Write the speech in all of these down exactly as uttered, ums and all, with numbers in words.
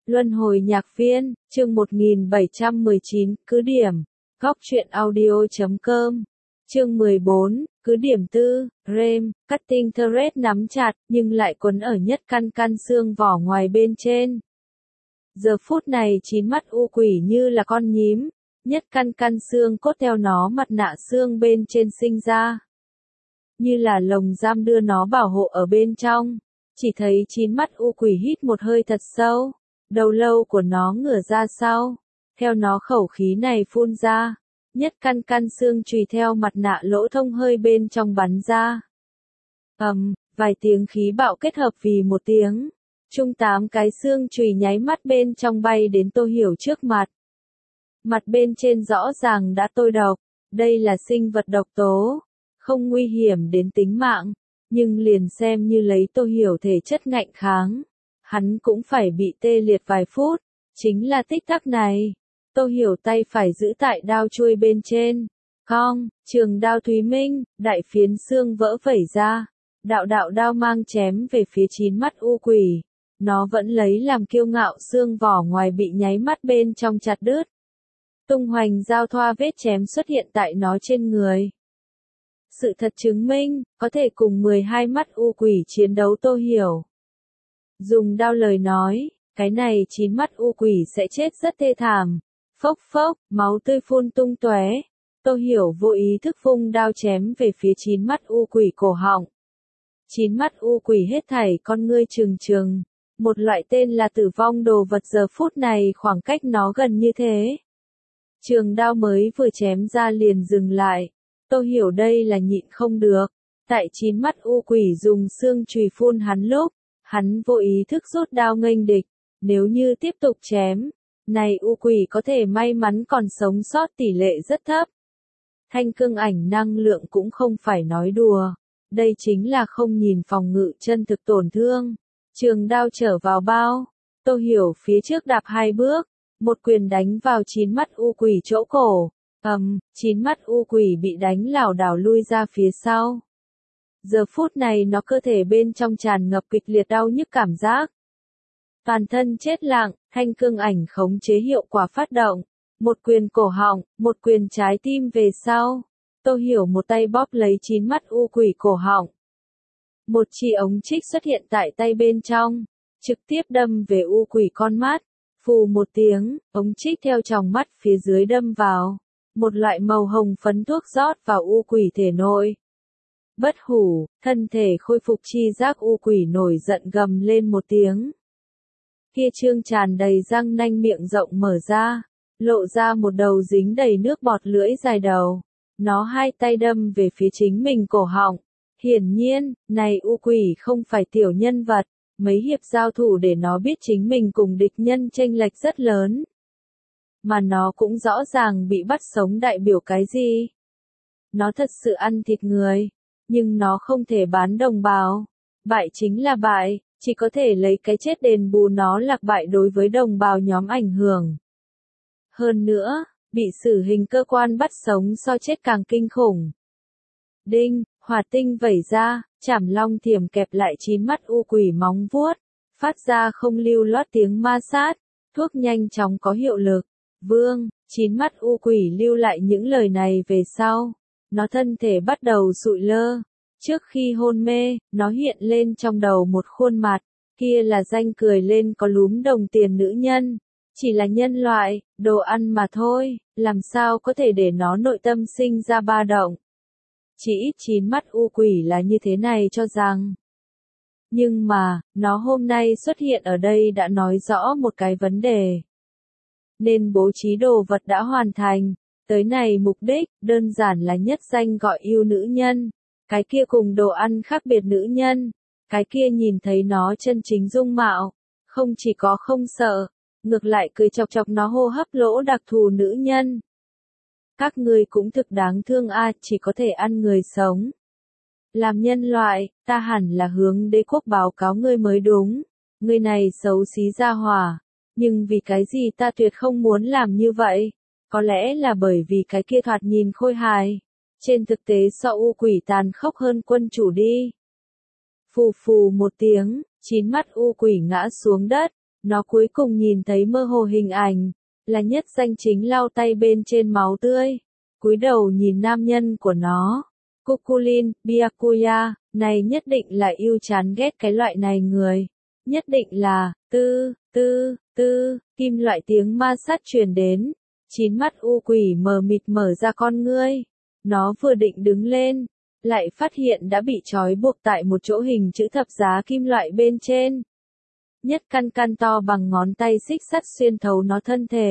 Luân hồi nhạc viên, chương một nghìn bảy trăm mười chín, cứ điểm. Góc truyện audio chấm com. Chương mười bốn, cứ điểm tư, rem, cutting thread nắm chặt, nhưng lại quấn ở nhất căn căn xương vỏ ngoài bên trên. Giờ phút này chín mắt u quỷ như là con nhím, nhất căn căn xương cốt theo nó mặt nạ xương bên trên sinh ra. Như là lồng giam đưa nó bảo hộ ở bên trong. Chỉ thấy chín mắt u quỷ hít một hơi thật sâu, đầu lâu của nó ngửa ra sau, theo nó khẩu khí này phun ra, nhất căn căn xương chùy theo mặt nạ lỗ thông hơi bên trong bắn ra. ầm, um, vài tiếng khí bạo kết hợp vì một tiếng, chung tám cái xương chùy nháy mắt bên trong bay đến Tô Hiểu trước mặt. Mặt bên trên rõ ràng đã tôi độc, đây là sinh vật độc tố, không nguy hiểm đến tính mạng. Nhưng liền xem như lấy Tô Hiểu thể chất ngạnh kháng, hắn cũng phải bị tê liệt vài phút, chính là tích tắc này. Tô Hiểu tay phải giữ tại đao chuôi bên trên, cong, trường đao thúy minh, đại phiến xương vỡ vẩy ra, đạo đạo đao mang chém về phía chín mắt u quỷ, nó vẫn lấy làm kiêu ngạo xương vỏ ngoài bị nháy mắt bên trong chặt đứt. Tung hoành giao thoa vết chém xuất hiện tại nó trên người. Sự thật chứng minh, có thể cùng mười hai mắt u quỷ chiến đấu Tô Hiểu. Dùng đao lời nói, cái này chín mắt u quỷ sẽ chết rất thê thảm. Phốc phốc, máu tươi phun tung tóe. Tô Hiểu vô ý thức vung đao chém về phía chín mắt u quỷ cổ họng. Chín mắt u quỷ hết thảy con ngươi trừng trừng. Một loại tên là tử vong đồ vật giờ phút này khoảng cách nó gần như thế. Trường đao mới vừa chém ra liền dừng lại. Tô Hiểu đây là nhịn không được, tại chín mắt u quỷ dùng xương chùy phun hắn lúc, hắn vô ý thức rút đao nghênh địch, nếu như tiếp tục chém, này u quỷ có thể may mắn còn sống sót tỷ lệ rất thấp. Thanh cương ảnh năng lượng cũng không phải nói đùa, đây chính là không nhìn phòng ngự chân thực tổn thương. Trường đao trở vào bao, Tô Hiểu phía trước đạp hai bước, một quyền đánh vào chín mắt u quỷ chỗ cổ. ầm, um, chín mắt u quỷ bị đánh lảo đảo lui ra phía sau. Giờ phút này nó cơ thể bên trong tràn ngập kịch liệt đau nhức cảm giác. Toàn thân chết lặng, thanh cương ảnh khống chế hiệu quả phát động. Một quyền cổ họng, một quyền trái tim về sau. Tô Hiểu một tay bóp lấy chín mắt u quỷ cổ họng. Một chi ống trích xuất hiện tại tay bên trong, trực tiếp đâm về u quỷ con mắt. Phù một tiếng, ống trích theo tròng mắt phía dưới đâm vào. Một loại màu hồng phấn thuốc rót vào u quỷ thể nội. Bất hủ, thân thể khôi phục chi giác u quỷ nổi giận gầm lên một tiếng. Kia trương tràn đầy răng nanh miệng rộng mở ra, lộ ra một đầu dính đầy nước bọt lưỡi dài đầu. Nó hai tay đâm về phía chính mình cổ họng. Hiển nhiên, này u quỷ không phải tiểu nhân vật, mấy hiệp giao thủ để nó biết chính mình cùng địch nhân chênh lệch rất lớn. Mà nó cũng rõ ràng bị bắt sống đại biểu cái gì. Nó thật sự ăn thịt người, nhưng nó không thể bán đồng bào. Bại chính là bại, chỉ có thể lấy cái chết đền bù nó lạc bại đối với đồng bào nhóm ảnh hưởng. Hơn nữa, bị xử hình cơ quan bắt sống so chết càng kinh khủng. Đinh, hỏa tinh vẩy ra, chảm long thiểm kẹp lại chín mắt u quỷ móng vuốt, phát ra không lưu loát tiếng ma sát, thuốc nhanh chóng có hiệu lực. Vương, chín mắt u quỷ lưu lại những lời này về sau. Nó thân thể bắt đầu sụi lơ. Trước khi hôn mê, nó hiện lên trong đầu một khuôn mặt. Kia là danh cười lên có lúm đồng tiền nữ nhân. Chỉ là nhân loại, đồ ăn mà thôi, làm sao có thể để nó nội tâm sinh ra ba động. Chỉ ít chín mắt u quỷ là như thế này cho rằng. Nhưng mà, nó hôm nay xuất hiện ở đây đã nói rõ một cái vấn đề. Nên bố trí đồ vật đã hoàn thành, tới này mục đích, đơn giản là nhất danh gọi yêu nữ nhân, cái kia cùng đồ ăn khác biệt nữ nhân, cái kia nhìn thấy nó chân chính dung mạo, không chỉ có không sợ, ngược lại cười chọc chọc nó hô hấp lỗ đặc thù nữ nhân. Các ngươi cũng thực đáng thương a, chỉ có thể ăn người sống. Làm nhân loại, ta hẳn là hướng đế quốc báo cáo ngươi mới đúng, ngươi này xấu xí ra hỏa. Nhưng vì cái gì ta tuyệt không muốn làm như vậy? Có lẽ là bởi vì cái kia thoạt nhìn khôi hài. Trên thực tế so u quỷ tàn khốc hơn quân chủ đi. Phù phù một tiếng, chín mắt u quỷ ngã xuống đất. Nó cuối cùng nhìn thấy mơ hồ hình ảnh, là Nhất Danh chính lau tay bên trên máu tươi, cúi đầu nhìn nam nhân của nó. Kukulin, Byakuya, này nhất định là yêu chán ghét cái loại này người. Nhất định là, tư, tư, tư, kim loại tiếng ma sát truyền đến. Chín mắt u quỷ mờ mịt mở ra con ngươi. Nó vừa định đứng lên, lại phát hiện đã bị trói buộc tại một chỗ hình chữ thập giá kim loại bên trên. Nhất căn căn to bằng ngón tay xích sắt xuyên thấu nó thân thể.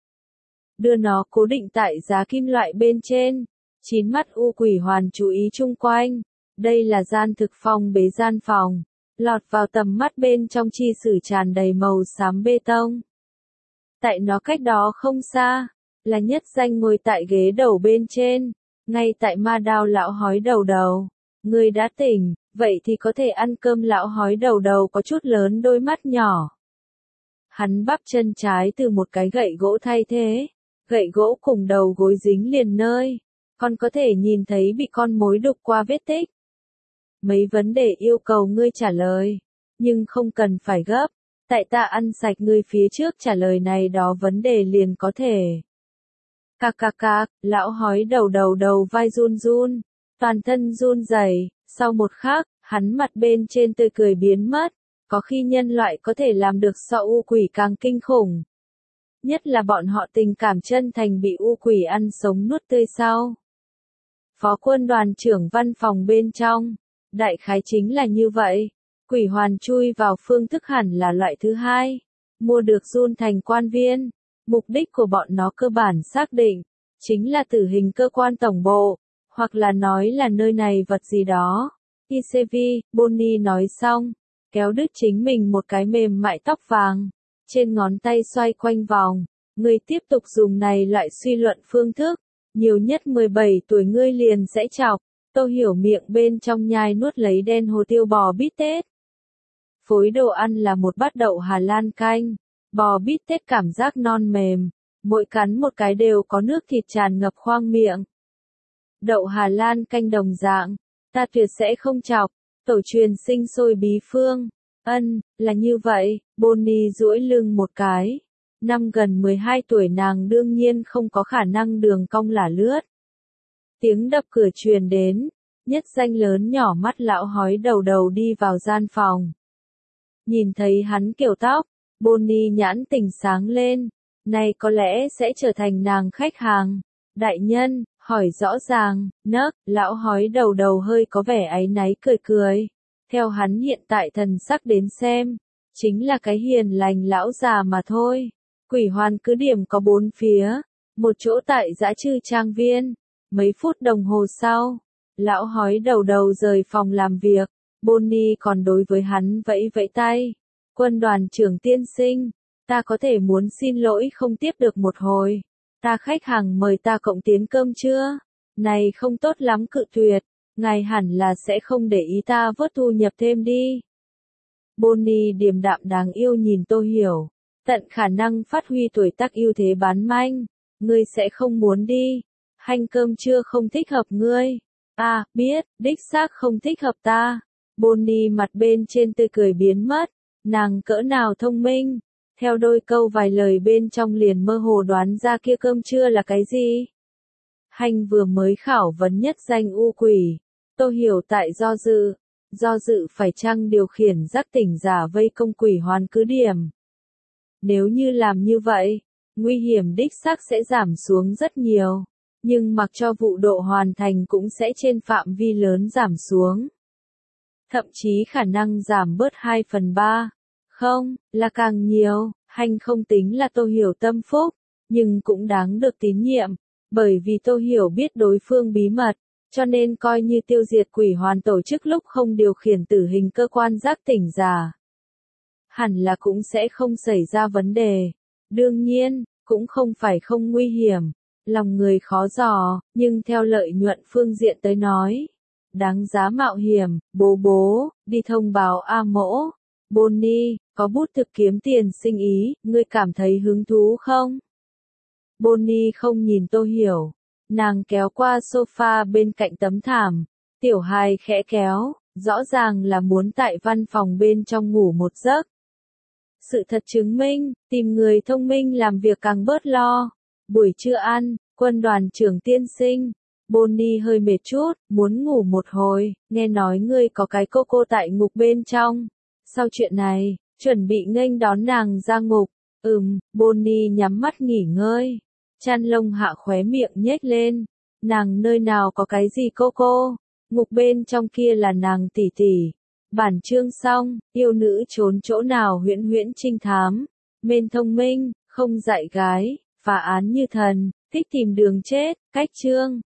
Đưa nó cố định tại giá kim loại bên trên. Chín mắt u quỷ hoàn chú ý chung quanh. Đây là gian thực phong bế gian phòng. Lọt vào tầm mắt bên trong chi sử tràn đầy màu xám bê tông. Tại nó cách đó không xa, là Nhất Danh ngồi tại ghế đầu bên trên, ngay tại ma đao lão hói đầu đầu. Người đã tỉnh, vậy thì có thể ăn cơm. Lão hói đầu đầu có chút lớn đôi mắt nhỏ. Hắn bắp chân trái từ một cái gậy gỗ thay thế, gậy gỗ cùng đầu gối dính liền nơi, còn có thể nhìn thấy bị con mối đục qua vết tích. Mấy vấn đề yêu cầu ngươi trả lời, nhưng không cần phải gấp, tại ta ăn sạch ngươi phía trước trả lời này đó vấn đề liền có thể. Cạc cạc cạc, lão hói đầu đầu đầu vai run run, toàn thân run rẩy. Sau một khắc, hắn mặt bên trên tươi cười biến mất, có khi nhân loại có thể làm được so u quỷ càng kinh khủng. Nhất là bọn họ tình cảm chân thành bị u quỷ ăn sống nuốt tươi sau. Phó quân đoàn trưởng văn phòng bên trong, đại khái chính là như vậy. Quỷ hoàn chui vào phương thức hẳn là loại thứ hai, mua được run thành quan viên. Mục đích của bọn nó cơ bản xác định, chính là tử hình cơ quan tổng bộ, hoặc là nói là nơi này vật gì đó. i xê vê, Bonnie nói xong, kéo đứt chính mình một cái mềm mại tóc vàng, trên ngón tay xoay quanh vòng. Ngươi tiếp tục dùng này loại suy luận phương thức, nhiều nhất mười bảy tuổi ngươi liền sẽ chọc. Tô Hiểu miệng bên trong nhai nuốt lấy đen hồ tiêu bò bít tết. Phối đồ ăn là một bát đậu Hà Lan canh, bò bít tết cảm giác non mềm, mỗi cắn một cái đều có nước thịt tràn ngập khoang miệng. Đậu Hà Lan canh đồng dạng, ta tuyệt sẽ không chọc, tổ truyền sinh sôi bí phương. Ân, là như vậy. Bonnie duỗi lưng một cái. Năm gần mười hai tuổi nàng đương nhiên không có khả năng đường cong lả lướt. Tiếng đập cửa truyền đến, Nhất Danh lớn nhỏ mắt lão hói đầu đầu đi vào gian phòng. Nhìn thấy hắn kiểu tóc, Bonnie nhãn tình sáng lên, này có lẽ sẽ trở thành nàng khách hàng. Đại nhân, hỏi rõ ràng, nấc, lão hói đầu đầu hơi có vẻ áy náy cười cười. Theo hắn hiện tại thần sắc đến xem, chính là cái hiền lành lão già mà thôi. Quỷ hoàn cứ điểm có bốn phía, một chỗ tại dã trư trang viên. Mấy phút đồng hồ sau, lão hói đầu đầu rời phòng làm việc, Bonnie còn đối với hắn vẫy vẫy tay. Quân đoàn trưởng tiên sinh, ta có thể muốn xin lỗi không tiếp được một hồi. Ta khách hàng mời ta cộng tiến cơm chưa? Này không tốt lắm cự tuyệt, ngài hẳn là sẽ không để ý ta vớt thu nhập thêm đi. Bonnie điềm đạm đáng yêu nhìn Tô Hiểu, tận khả năng phát huy tuổi tác ưu thế bán manh. Ngươi sẽ không muốn đi. Hành cơm trưa không thích hợp ngươi. À, biết, đích xác không thích hợp ta. Bonnie mặt bên trên tươi cười biến mất. Nàng cỡ nào thông minh. Theo đôi câu vài lời bên trong liền mơ hồ đoán ra kia cơm trưa là cái gì. Hành vừa mới khảo vấn Nhất Danh u quỷ. Tô Hiểu tại do dự. Do dự phải chăng điều khiển giác tỉnh giả vây công quỷ hoàn cứ điểm. Nếu như làm như vậy, nguy hiểm đích xác sẽ giảm xuống rất nhiều. Nhưng mặc cho vụ độ hoàn thành cũng sẽ trên phạm vi lớn giảm xuống. Thậm chí khả năng giảm bớt hai phần ba. Không, là càng nhiều. Hành không tính là Tô Hiểu tâm phúc, nhưng cũng đáng được tín nhiệm. Bởi vì Tô Hiểu biết đối phương bí mật, cho nên coi như tiêu diệt quỷ hoàn tổ chức lúc không điều khiển tử hình cơ quan giác tỉnh giả. Hẳn là cũng sẽ không xảy ra vấn đề. Đương nhiên, cũng không phải không nguy hiểm. Lòng người khó dò, nhưng theo lợi nhuận phương diện tới nói. Đáng giá mạo hiểm. Bố bố, đi thông báo A mỗ. Bonnie, có bút thực kiếm tiền sinh ý, ngươi cảm thấy hứng thú không? Bonnie không nhìn Tô Hiểu. Nàng kéo qua sofa bên cạnh tấm thảm. Tiểu hài khẽ kéo, rõ ràng là muốn tại văn phòng bên trong ngủ một giấc. Sự thật chứng minh, tìm người thông minh làm việc càng bớt lo. Buổi trưa ăn, quân đoàn trưởng tiên sinh. Bonnie hơi mệt chút, muốn ngủ một hồi, nghe nói ngươi có cái cô cô tại ngục bên trong. Sau chuyện này, chuẩn bị nghênh đón nàng ra ngục. Ừm, Bonnie nhắm mắt nghỉ ngơi. Chăn lông hạ khóe miệng nhếch lên. Nàng nơi nào có cái gì cô cô? Ngục bên trong kia là nàng tỷ tỷ. Bản chương xong, yêu nữ trốn chỗ nào huyễn huyễn trinh thám. Mên thông minh, không dạy gái, phá án như thần, thích tìm đường chết, cách chương.